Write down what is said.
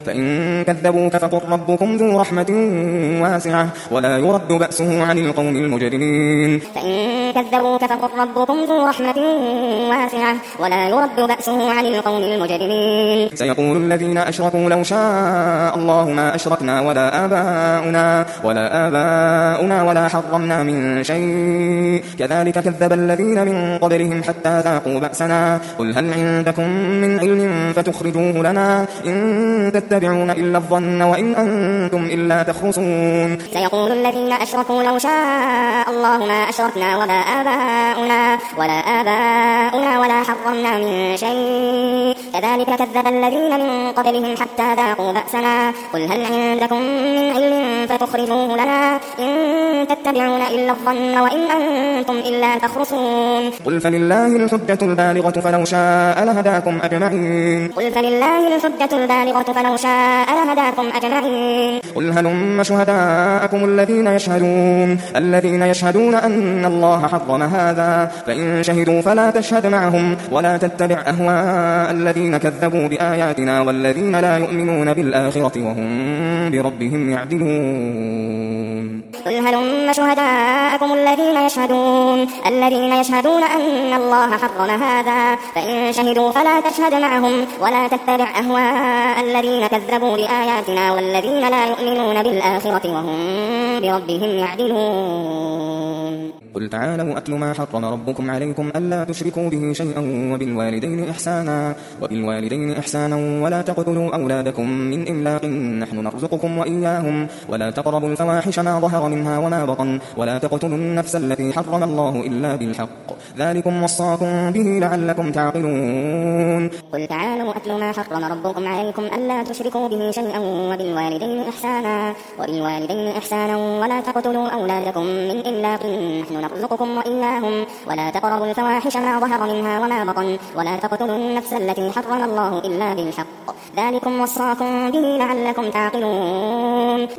فإن كذبوك فقل ربكم ذو رحمة واسعة ولا يرد بأسه عن القوم المجرمين. فإن كذبوك فقل ربكم ذو رحمة واسعة ولا يرد بأسه عن القوم المجرمين. سيقول الذين أشركوا لو شاء الله ما أشركنا ولا آباؤنا ولا حرمنا من شيء كذلك كذب الذين من قبلهم حتى ذاقوا بأسنا قل هل عندكم من علم فتخرجوه لنا إن تتبعون إلا الظن وإن أنتم إلا تخرصون. سيقول الذين أشركوا لو شاء الله ما أشركنا ولا آباؤنا ولا حرمنا من شيء كذلك كذب الذين من قبلهم حتى ذاقوا بأسنا قل هل عندكم من علم فتخرجوه لنا إن تتبعون إلا الظن وإن أنتم إلا تخرصون. قل فلله الحجة البالغة فلو شاء لهداكم أجمعين. قل هلم شهداءكم الذين يشهدون أن الله حرم هذا فإن شهدوا فلا تشهد معهم ولا تتبع أهواء الذين كذبوا بآياتنا والذين لا يؤمنون بالآخرة وهم بربهم يعدلون. قل هلم شهداءكم الذين يشهدون أن الله حرم هذا فإن شهدوا فلا تشهد معهم ولا تتبع أهواء الذين كذبوا بآياتنا والذين لا يؤمنون بالآخرة وهم بربهم يعدلون. قل تعالوا أتل ما حرم ربكم عليكم ألا تشركوا به شيئا وبالوالدين إحسانا ولا تقتلوا أولادكم من إملاق نحن نرزقكم وإياهم ولا تقربوا الفواحش ما ظهر منها وما بطن ولا تقتلوا النفس التي حرم الله إلا بالحق ذلكم وصاكم به لعلكم تعقلون. قل تعالوا أتل ما حرم ربكم عليكم ألا تشركوا به شيئا وبالوالدين إحسانا ولا تقتلوا أولادكم من إملاق نحن نرزقكم وإياهم ولا تقربوا الفواحش ما ظهر منها وما بطن ولا تقتلوا النفس التي حرم الله إلا بالحق ذلكم وصاكم به لعلكم تعقلون.